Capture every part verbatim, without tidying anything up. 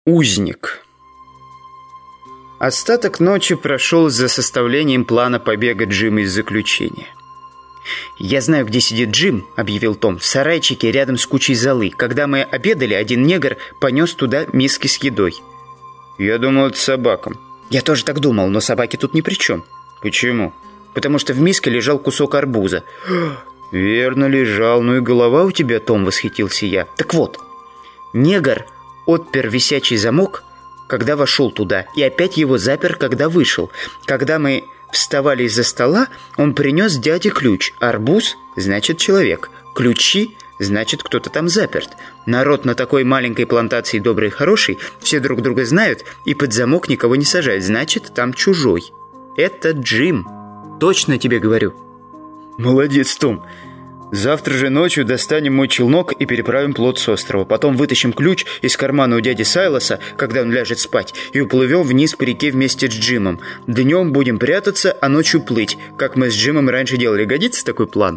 Узник. Остаток ночи прошел за составлением плана побега Джима из заключения. «Я знаю, где сидит Джим», — объявил Том, — «в сарайчике рядом с кучей золы. Когда мы обедали, один негр понес туда миски с едой». «Я думал, это собакам». «Я тоже так думал, но собаки тут ни при чем». «Почему?» «Потому что в миске лежал кусок арбуза». «Верно лежал. Ну и голова у тебя, Том», — восхитился я. «Так вот, негр отпер висячий замок, когда вошел туда, и опять его запер, когда вышел. Когда мы вставали из-за стола, он принес дяде ключ. Арбуз – значит человек. Ключи – значит кто-то там заперт. Народ на такой маленькой плантации добрый и хороший, все друг друга знают, и под замок никого не сажают. Значит, там чужой. Это Джим. Точно тебе говорю». «Молодец, Том. Завтра же ночью достанем мой челнок и переправим плот с острова. Потом вытащим ключ из кармана у дяди Сайлоса, когда он ляжет спать, и уплывем вниз по реке вместе с Джимом. Днем будем прятаться, а ночью плыть, как мы с Джимом раньше делали. Годится такой план?»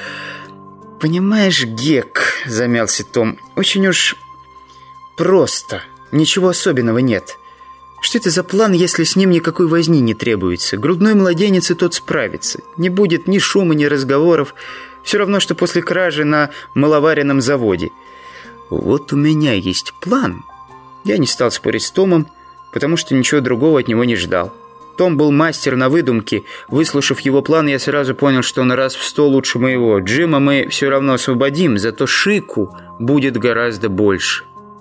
«Понимаешь, Гек», — замялся Том, — «очень уж просто. Ничего особенного нет. Что это за план, если с ним никакой возни не требуется? Грудной младенец и тот справится. Не будет ни шума, ни разговоров. Все равно, что после кражи на маловаренном заводе. Вот у меня есть план». Я не стал спорить с Томом, потому что ничего другого от него не ждал. Том был мастер на выдумки. Выслушав его план, я сразу понял, что он раз в сто лучше моего. Джима мы все равно освободим, зато Шику будет гораздо больше.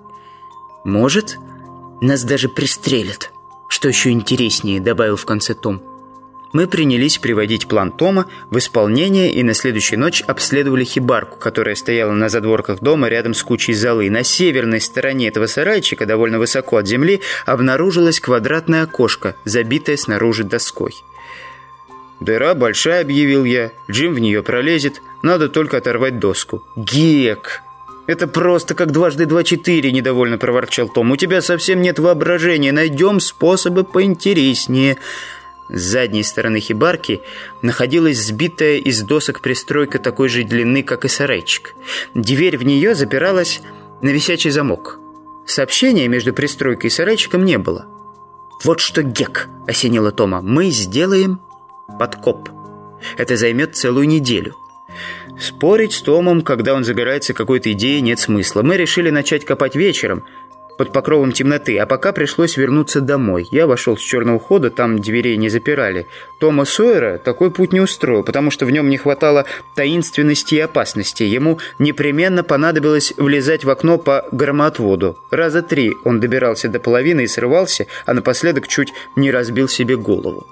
«Может, нас даже пристрелят. Что еще интереснее», — добавил в конце Том. Мы принялись приводить план Тома в исполнение и на следующую ночь обследовали хибарку, которая стояла на задворках дома рядом с кучей золы. На северной стороне этого сарайчика, довольно высоко от земли, обнаружилось квадратное окошко, забитое снаружи доской. «Дыра большая», — объявил я. «Джим в нее пролезет. Надо только оторвать доску». «Гек, это просто как дважды два четыре», — недовольно проворчал Том. «У тебя совсем нет воображения. Найдем способы поинтереснее». С задней стороны хибарки находилась сбитая из досок пристройка такой же длины, как и сарайчик. Дверь в нее запиралась на висячий замок. Сообщения между пристройкой и сарайчиком не было. «Вот что, Гек», — осенило Тома, — «мы сделаем подкоп. Это займет целую неделю». Спорить с Томом, когда он загорается какой-то идеей, нет смысла. Мы решили начать копать вечером, под покровом темноты, а пока пришлось вернуться домой. Я вошел с черного хода, там дверей не запирали. Тома Сойера такой путь не устроил, потому что в нем не хватало таинственности и опасности. Ему непременно понадобилось влезать в окно по громоотводу. Раза три он добирался до половины и срывался, а напоследок чуть не разбил себе голову.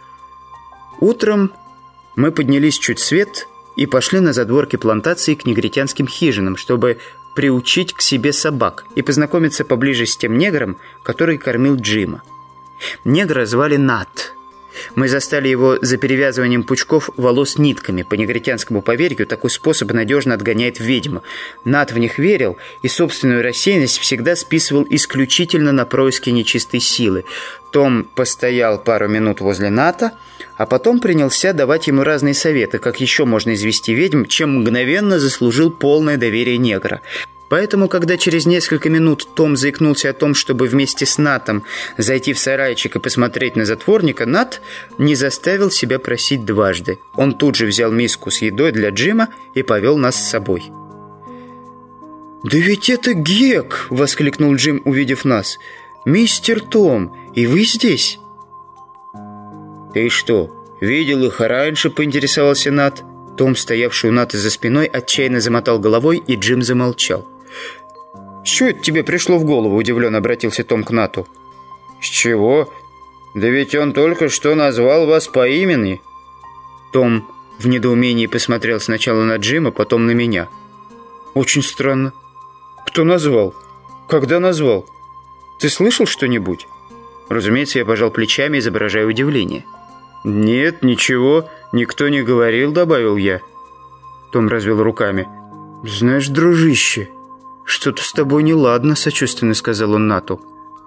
Утром мы поднялись чуть свет и пошли на задворки плантации к негритянским хижинам, чтобы приучить к себе собак и познакомиться поближе с тем негром, который кормил Джима. Негра звали Нат. Мы застали его за перевязыванием пучков волос нитками. По негритянскому поверью, такой способ надежно отгоняет ведьму. Нат в них верил и собственную рассеянность всегда списывал исключительно на происки нечистой силы. Том постоял пару минут возле Ната, а потом принялся давать ему разные советы, как еще можно извести ведьм, чем мгновенно заслужил полное доверие негра. Поэтому, когда через несколько минут Том заикнулся о том, чтобы вместе с Натом зайти в сарайчик и посмотреть на затворника, Нат не заставил себя просить дважды. Он тут же взял миску с едой для Джима и повел нас с собой. «Да ведь это Гек!» — воскликнул Джим, увидев нас. «Мистер Том, и вы здесь?» «Ты что, видел их раньше?» — поинтересовался Нат. Том, стоявший у Ната за спиной, отчаянно замотал головой, и Джим замолчал. «С чего это тебе пришло в голову?» — удивленно обратился Том к Нату. «С чего? Да ведь он только что назвал вас по имени». Том в недоумении посмотрел сначала на Джима, потом на меня. «Очень странно. Кто назвал? Когда назвал? Ты слышал что-нибудь?» Разумеется, я пожал плечами, изображая удивление. «Нет, ничего, никто не говорил», — добавил я. Том развел руками. «Знаешь, дружище, что-то с тобой неладно», — сочувственно сказал он Нату.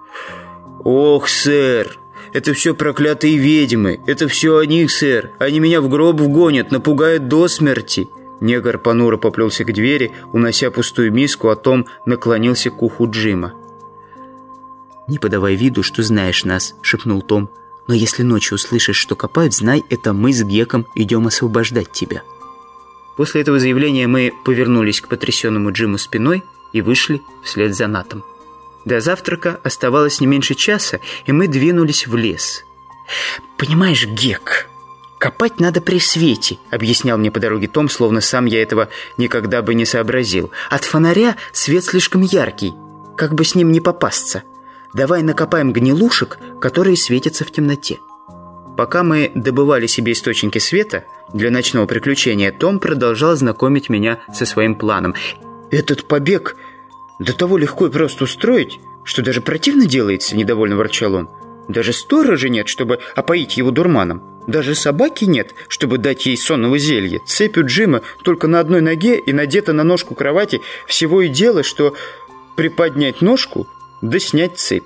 «Ох, сэр, это все проклятые ведьмы, это все о них, сэр. Они меня в гроб вгонят, напугают до смерти». Негр понуро поплелся к двери, унося пустую миску, а Том наклонился к уху Джима. «Не подавай виду, что знаешь нас», — шепнул Том. «Но если ночью услышишь, что копают, знай, это мы с Геком идем освобождать тебя». После этого заявления мы повернулись к потрясенному Джиму спиной и вышли вслед за Натом. До завтрака оставалось не меньше часа, и мы двинулись в лес. «Понимаешь, Гек, копать надо при свете», — объяснял мне по дороге Том, словно сам я этого никогда бы не сообразил. «От фонаря свет слишком яркий, как бы с ним не попасться. Давай накопаем гнилушек, которые светятся в темноте». Пока мы добывали себе источники света для ночного приключения, Том продолжал знакомить меня со своим планом. «Этот побег до того легко и просто устроить, что даже противно делается», — недовольно ворчал он. «Даже сторожа нет, чтобы опоить его дурманом. Даже собаки нет, чтобы дать ей сонного зелья. Цепь у Джима только на одной ноге и надета на ножку кровати. Всего и дело, что приподнять ножку да снять цепь».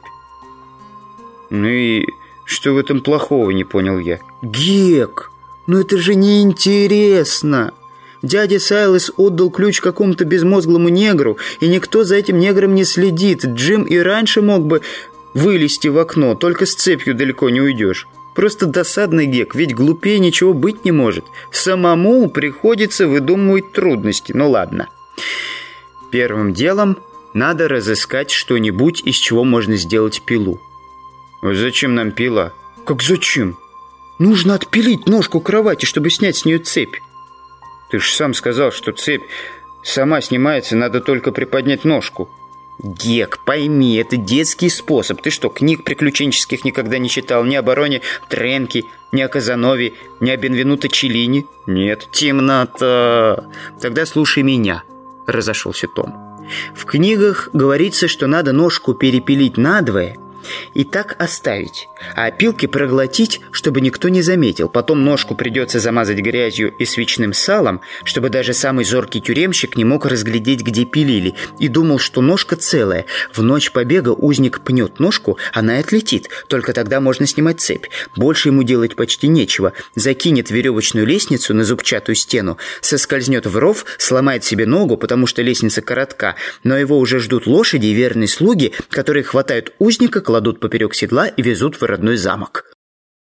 «Ну и что в этом плохого?» — не понял я. «Гек, ну это же неинтересно. Дядя Сайлос отдал ключ какому-то безмозглому негру, и никто за этим негром не следит. Джим и раньше мог бы вылезти в окно, только с цепью далеко не уйдешь. Просто досадный, Гек, ведь глупее ничего быть не может. Самому приходится выдумывать трудности. Ну ладно. Первым делом надо разыскать что-нибудь, из чего можно сделать пилу». «Зачем нам пила?» «Как зачем? Нужно отпилить ножку кровати, чтобы снять с нее цепь». «Ты ж сам сказал, что цепь сама снимается, надо только приподнять ножку». «Гек, пойми, это детский способ. Ты что, книг приключенческих никогда не читал? Ни о бароне Тренки, ни о Казанове, ни о Бенвенуто Челлини?» «Нет». «Темнота. Тогда слушай меня», — разошелся Том. «В книгах говорится, что надо ножку перепилить надвое и так оставить, а опилки проглотить, чтобы никто не заметил. Потом ножку придется замазать грязью и свечным салом, чтобы даже самый зоркий тюремщик не мог разглядеть, где пилили, и думал, что ножка целая. В ночь побега узник пнет ножку, она и отлетит. Только тогда можно снимать цепь. Больше ему делать почти нечего. Закинет веревочную лестницу на зубчатую стену, соскользнет в ров, сломает себе ногу, потому что лестница коротка, но его уже ждут лошади и верные слуги, которые хватают узника, кладут поперек седла и везут в родной замок».